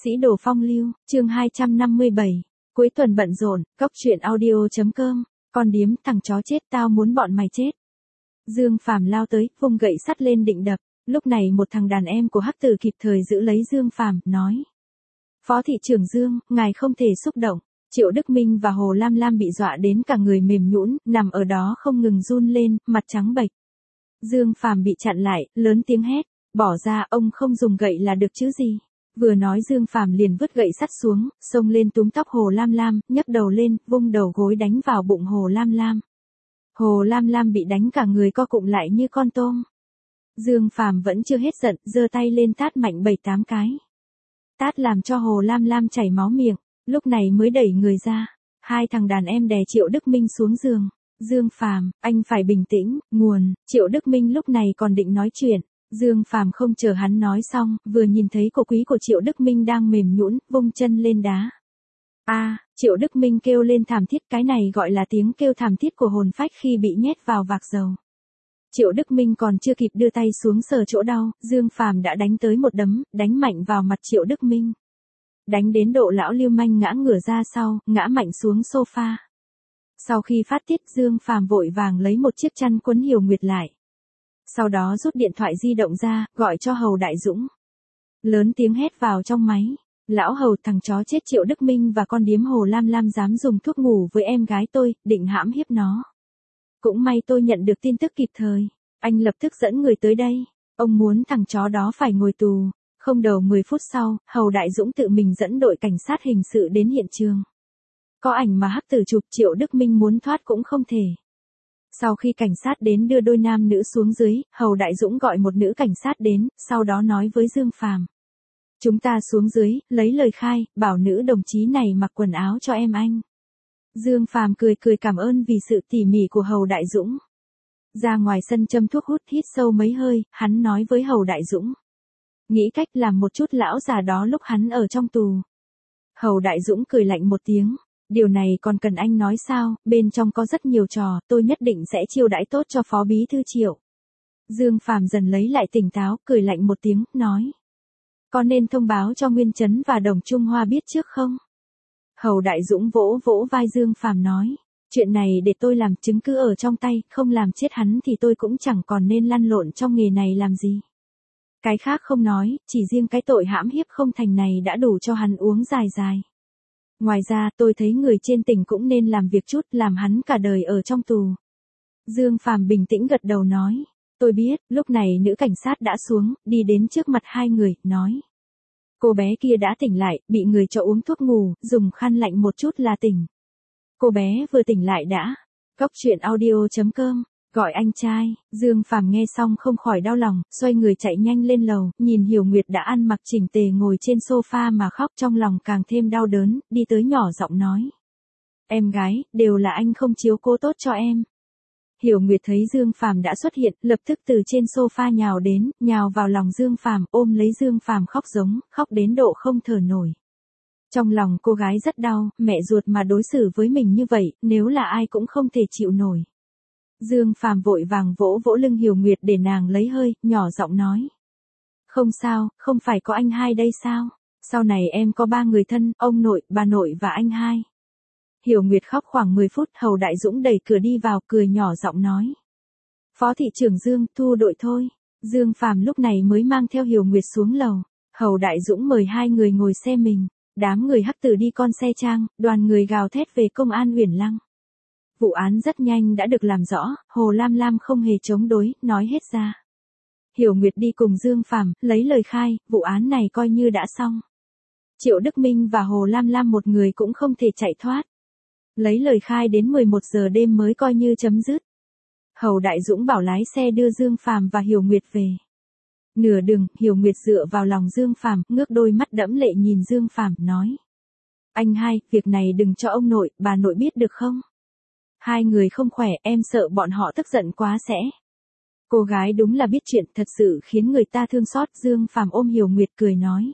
Sĩ đồ phong lưu, chương 257. Cuối tuần bận rộn, cóc truyện audio.com. Con điếm, thằng chó chết, tao muốn bọn mày chết. Dương Phàm lao tới, vung gậy sắt lên định đập. Lúc này một thằng đàn em của Hắc Tử kịp thời giữ lấy Dương Phàm, nói: Phó thị trưởng Dương, ngài không thể xúc động. Triệu Đức Minh và Hồ Lam Lam bị dọa đến cả người mềm nhũn, nằm ở đó không ngừng run lên, mặt trắng bệch. Dương Phàm bị chặn lại, lớn tiếng hét: Bỏ ra, ông không dùng gậy là được chứ gì. Vừa nói Dương Phàm liền vứt gậy sắt xuống, xông lên túm tóc Hồ Lam Lam, nhấc đầu lên, vung đầu gối đánh vào bụng Hồ Lam Lam. Hồ Lam Lam bị đánh cả người co cụm lại như con tôm. Dương Phàm vẫn chưa hết giận, giơ tay lên tát mạnh 7-8 cái. Tát làm cho Hồ Lam Lam chảy máu miệng, lúc này mới đẩy người ra. Hai thằng đàn em đè Triệu Đức Minh xuống giường. Dương Phàm, anh phải bình tĩnh, nguồn. Triệu Đức Minh lúc này còn định nói chuyện. Dương Phàm không chờ hắn nói xong, vừa nhìn thấy cổ quý của Triệu Đức Minh đang mềm nhũn, vung chân lên đá. Triệu Đức Minh kêu lên thảm thiết, cái này gọi là tiếng kêu thảm thiết của hồn phách khi bị nhét vào vạc dầu. Triệu Đức Minh còn chưa kịp đưa tay xuống sờ chỗ đau, Dương Phàm đã đánh tới một đấm, đánh mạnh vào mặt Triệu Đức Minh. Đánh đến độ lão lưu manh ngã ngửa ra sau, ngã mạnh xuống sofa. Sau khi phát tiết, Dương Phàm vội vàng lấy một chiếc chăn quấn Hiểu Nguyệt lại. Sau đó rút điện thoại di động ra, gọi cho Hầu Đại Dũng. Lớn tiếng hét vào trong máy: Lão Hầu, thằng chó chết Triệu Đức Minh và con điếm Hồ Lam Lam dám dùng thuốc ngủ với em gái tôi, định hãm hiếp nó. Cũng may tôi nhận được tin tức kịp thời. Anh lập tức dẫn người tới đây. Ông muốn thằng chó đó phải ngồi tù. Không đầu 10 phút sau, Hầu Đại Dũng tự mình dẫn đội cảnh sát hình sự đến hiện trường. Có ảnh mà Hắc Tử chụp, Triệu Đức Minh muốn thoát cũng không thể. Sau khi cảnh sát đến đưa đôi nam nữ xuống dưới, Hầu Đại Dũng gọi một nữ cảnh sát đến, sau đó nói với Dương Phàm: Chúng ta xuống dưới, lấy lời khai, bảo nữ đồng chí này mặc quần áo cho em anh. Dương Phàm cười cảm ơn vì sự tỉ mỉ của Hầu Đại Dũng. Ra ngoài sân châm thuốc hút, hít sâu mấy hơi, hắn nói với Hầu Đại Dũng: Nghĩ cách làm một chút lão già đó lúc hắn ở trong tù. Hầu Đại Dũng cười lạnh một tiếng: Điều này còn cần anh nói sao, bên trong có rất nhiều trò, tôi nhất định sẽ chiêu đãi tốt cho Phó Bí Thư Triệu. Dương Phàm dần lấy lại tỉnh táo, cười lạnh một tiếng, nói: Có nên thông báo cho Nguyên Chấn và Đồng Trung Hoa biết trước không? Hầu Đại Dũng vỗ vỗ vai Dương Phàm nói: Chuyện này để tôi làm, chứng cứ ở trong tay, không làm chết hắn thì tôi cũng chẳng còn nên lăn lộn trong nghề này làm gì. Cái khác không nói, chỉ riêng cái tội hãm hiếp không thành này đã đủ cho hắn uống dài. Ngoài ra, tôi thấy người trên tỉnh cũng nên làm việc chút, làm hắn cả đời ở trong tù. Dương Phàm bình tĩnh gật đầu nói: Tôi biết. Lúc này nữ cảnh sát đã xuống, đi đến trước mặt hai người, nói: Cô bé kia đã tỉnh lại, bị người cho uống thuốc ngủ, dùng khăn lạnh một chút là tỉnh. Cô bé vừa tỉnh lại đã. Cóc truyện audio.com. Gọi anh trai. Dương Phàm nghe xong không khỏi đau lòng, xoay người chạy nhanh lên lầu, nhìn Hiểu Nguyệt đã ăn mặc chỉnh tề ngồi trên sofa mà khóc, trong lòng càng thêm đau đớn, đi tới nhỏ giọng nói: Em gái, đều là anh không chiếu cố tốt cho em. Hiểu Nguyệt thấy Dương Phàm đã xuất hiện, lập tức từ trên sofa nhào đến, nhào vào lòng Dương Phàm, ôm lấy Dương Phàm khóc khóc đến độ không thở nổi. Trong lòng cô gái rất đau, mẹ ruột mà đối xử với mình như vậy, nếu là ai cũng không thể chịu nổi. Dương Phàm vội vàng vỗ vỗ lưng Hiểu Nguyệt để nàng lấy hơi, nhỏ giọng nói: Không sao, không phải có anh hai đây sao? Sau này em có 3 người thân, ông nội, bà nội và anh hai. Hiểu Nguyệt khóc khoảng 10 phút, Hầu Đại Dũng đẩy cửa đi vào, cười nhỏ giọng nói: Phó thị trưởng Dương, thu đội thôi. Dương Phàm lúc này mới mang theo Hiểu Nguyệt xuống lầu. Hầu Đại Dũng mời hai người ngồi xe mình. Đám người Hắc Tử đi con xe trang, đoàn người gào thét về công an Uyển Lăng. Vụ án rất nhanh đã được làm rõ, Hồ Lam Lam không hề chống đối, nói hết ra. Hiểu Nguyệt đi cùng Dương Phàm, lấy lời khai, vụ án này coi như đã xong. Triệu Đức Minh và Hồ Lam Lam một người cũng không thể chạy thoát. Lấy lời khai đến 11 giờ đêm mới coi như chấm dứt. Hầu Đại Dũng bảo lái xe đưa Dương Phàm và Hiểu Nguyệt về. Nửa đường, Hiểu Nguyệt dựa vào lòng Dương Phàm, ngước đôi mắt đẫm lệ nhìn Dương Phàm, nói: Anh hai, việc này đừng cho ông nội, bà nội biết được không? Hai người không khỏe, em sợ bọn họ tức giận quá sẽ. Cô gái đúng là biết chuyện, thật sự khiến người ta thương xót. Dương Phàm ôm Hiểu Nguyệt cười nói: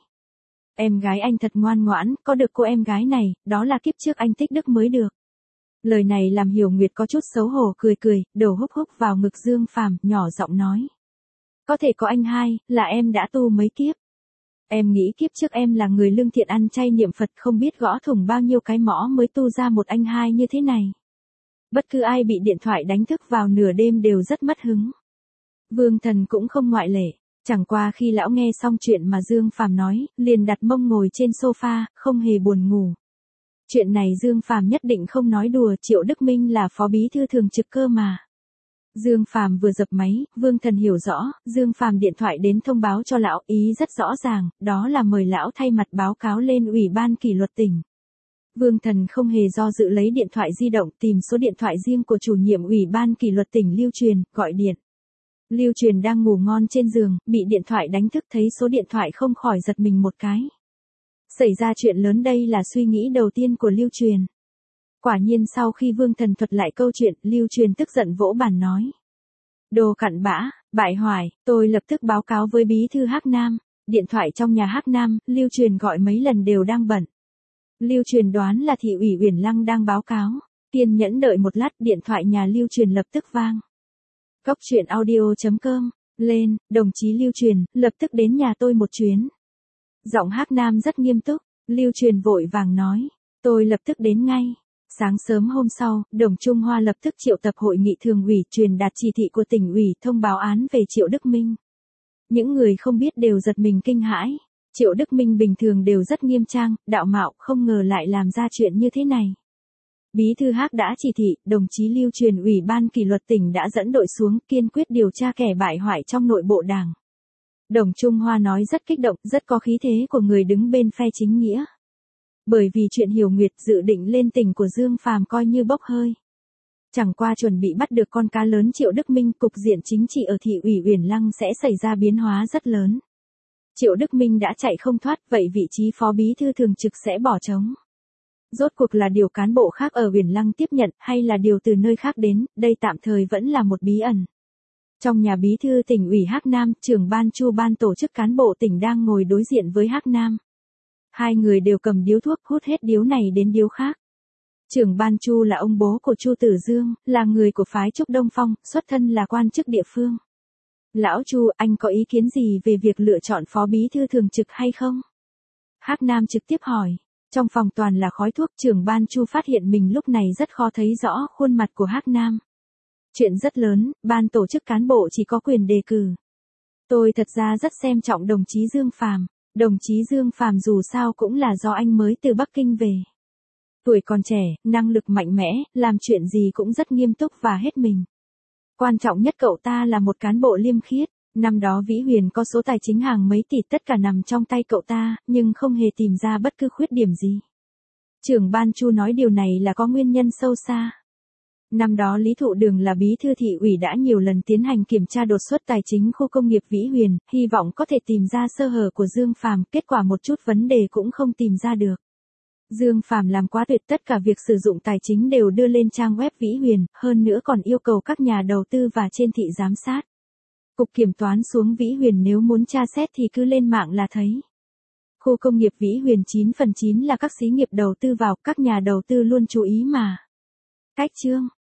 Em gái anh thật ngoan ngoãn, có được cô em gái này, đó là kiếp trước anh tích đức mới được. Lời này làm Hiểu Nguyệt có chút xấu hổ, cười, đầu húc vào ngực Dương Phàm, nhỏ giọng nói: Có thể có anh hai, là em đã tu mấy kiếp. Em nghĩ kiếp trước em là người lương thiện ăn chay niệm Phật không biết gõ thủng bao nhiêu cái mõ mới tu ra một anh hai như thế này. Bất cứ ai bị điện thoại đánh thức vào nửa đêm đều rất mất hứng. Vương Thần cũng không ngoại lệ. Chẳng qua khi lão nghe xong chuyện mà Dương Phàm nói, liền đặt mông ngồi trên sofa, không hề buồn ngủ. Chuyện này Dương Phàm nhất định không nói đùa, Triệu Đức Minh là phó bí thư thường trực cơ mà. Dương Phàm vừa dập máy, Vương Thần hiểu rõ, Dương Phàm điện thoại đến thông báo cho lão, ý rất rõ ràng, đó là mời lão thay mặt báo cáo lên Ủy ban kỷ luật tỉnh. Vương Thần không hề do dự lấy điện thoại di động tìm số điện thoại riêng của chủ nhiệm Ủy ban kỷ luật tỉnh Lưu Truyền, gọi điện. Lưu Truyền đang ngủ ngon trên giường, bị điện thoại đánh thức thấy số điện thoại không khỏi giật mình một cái. Xảy ra chuyện lớn đây là suy nghĩ đầu tiên của Lưu Truyền. Quả nhiên sau khi Vương Thần thuật lại câu chuyện, Lưu Truyền tức giận vỗ bàn nói. Đồ cặn bã, bại hoại, tôi lập tức báo cáo với bí thư Hắc Nam. Điện thoại trong nhà Hắc Nam, Lưu Truyền gọi mấy lần đều đang bận. Lưu Truyền đoán là thị ủy Uyển Lăng đang báo cáo. Kiên nhẫn đợi một lát, điện thoại nhà Lưu Truyền lập tức vang. Cốc truyện audio.com, lên, đồng chí Lưu Truyền, lập tức đến nhà tôi một chuyến. Giọng Hắc Nam rất nghiêm túc, Lưu Truyền vội vàng nói, tôi lập tức đến ngay. Sáng sớm hôm sau, Đồng Trung Hoa lập tức triệu tập hội nghị thường ủy truyền đạt chỉ thị của tỉnh ủy thông báo án về Triệu Đức Minh. Những người không biết đều giật mình kinh hãi. Triệu Đức Minh bình thường đều rất nghiêm trang, đạo mạo, không ngờ lại làm ra chuyện như thế này. Bí thư Hắc đã chỉ thị, đồng chí Lưu Truyền Ủy ban kỷ luật tỉnh đã dẫn đội xuống kiên quyết điều tra kẻ bại hoại trong nội bộ đảng. Đồng Trung Hoa nói rất kích động, rất có khí thế của người đứng bên phe chính nghĩa. Bởi vì chuyện Hiểu Nguyệt dự định lên tỉnh của Dương Phàm coi như bốc hơi. Chẳng qua chuẩn bị bắt được con cá lớn Triệu Đức Minh, cục diện chính trị ở thị ủy Uyển Lăng sẽ xảy ra biến hóa rất lớn. Triệu Đức Minh đã chạy không thoát, vậy vị trí phó bí thư thường trực sẽ bỏ trống. Rốt cuộc là điều cán bộ khác ở Uyển Lăng tiếp nhận hay là điều từ nơi khác đến, đây tạm thời vẫn là một bí ẩn. Trong nhà bí thư tỉnh ủy Hắc Nam, trưởng ban Chu ban tổ chức cán bộ tỉnh đang ngồi đối diện với Hắc Nam. Hai người đều cầm điếu thuốc, hút hết điếu này đến điếu khác. Trưởng ban Chu là ông bố của Chu Tử Dương, là người của phái Trúc Đông Phong, xuất thân là quan chức địa phương. Lão Chu, anh có ý kiến gì về việc lựa chọn phó bí thư thường trực hay không? Hắc Nam trực tiếp hỏi. Trong phòng toàn là khói thuốc, trưởng ban Chu phát hiện mình lúc này rất khó thấy rõ khuôn mặt của Hắc Nam. Chuyện rất lớn, ban tổ chức cán bộ chỉ có quyền đề cử. Tôi thật ra rất xem trọng đồng chí Dương Phàm. Đồng chí Dương Phàm dù sao cũng là do anh mới từ Bắc Kinh về. Tuổi còn trẻ, năng lực mạnh mẽ, làm chuyện gì cũng rất nghiêm túc và hết mình. Quan trọng nhất cậu ta là một cán bộ liêm khiết. Năm đó Vĩ Huyền có số tài chính hàng mấy tỷ tất cả nằm trong tay cậu ta, nhưng không hề tìm ra bất cứ khuyết điểm gì. Trưởng ban Chu nói điều này là có nguyên nhân sâu xa. Năm đó Lý Thụ Đường là bí thư thị ủy đã nhiều lần tiến hành kiểm tra đột xuất tài chính khu công nghiệp Vĩ Huyền, hy vọng có thể tìm ra sơ hở của Dương Phàm, kết quả một chút vấn đề cũng không tìm ra được. Dương Phàm làm quá tuyệt, tất cả việc sử dụng tài chính đều đưa lên trang web Vĩ Huyền, hơn nữa còn yêu cầu các nhà đầu tư và trên thị giám sát. Cục kiểm toán xuống Vĩ Huyền nếu muốn tra xét thì cứ lên mạng là thấy. Khu công nghiệp Vĩ Huyền 9/9 là các xí nghiệp đầu tư vào, các nhà đầu tư luôn chú ý mà. Cách chương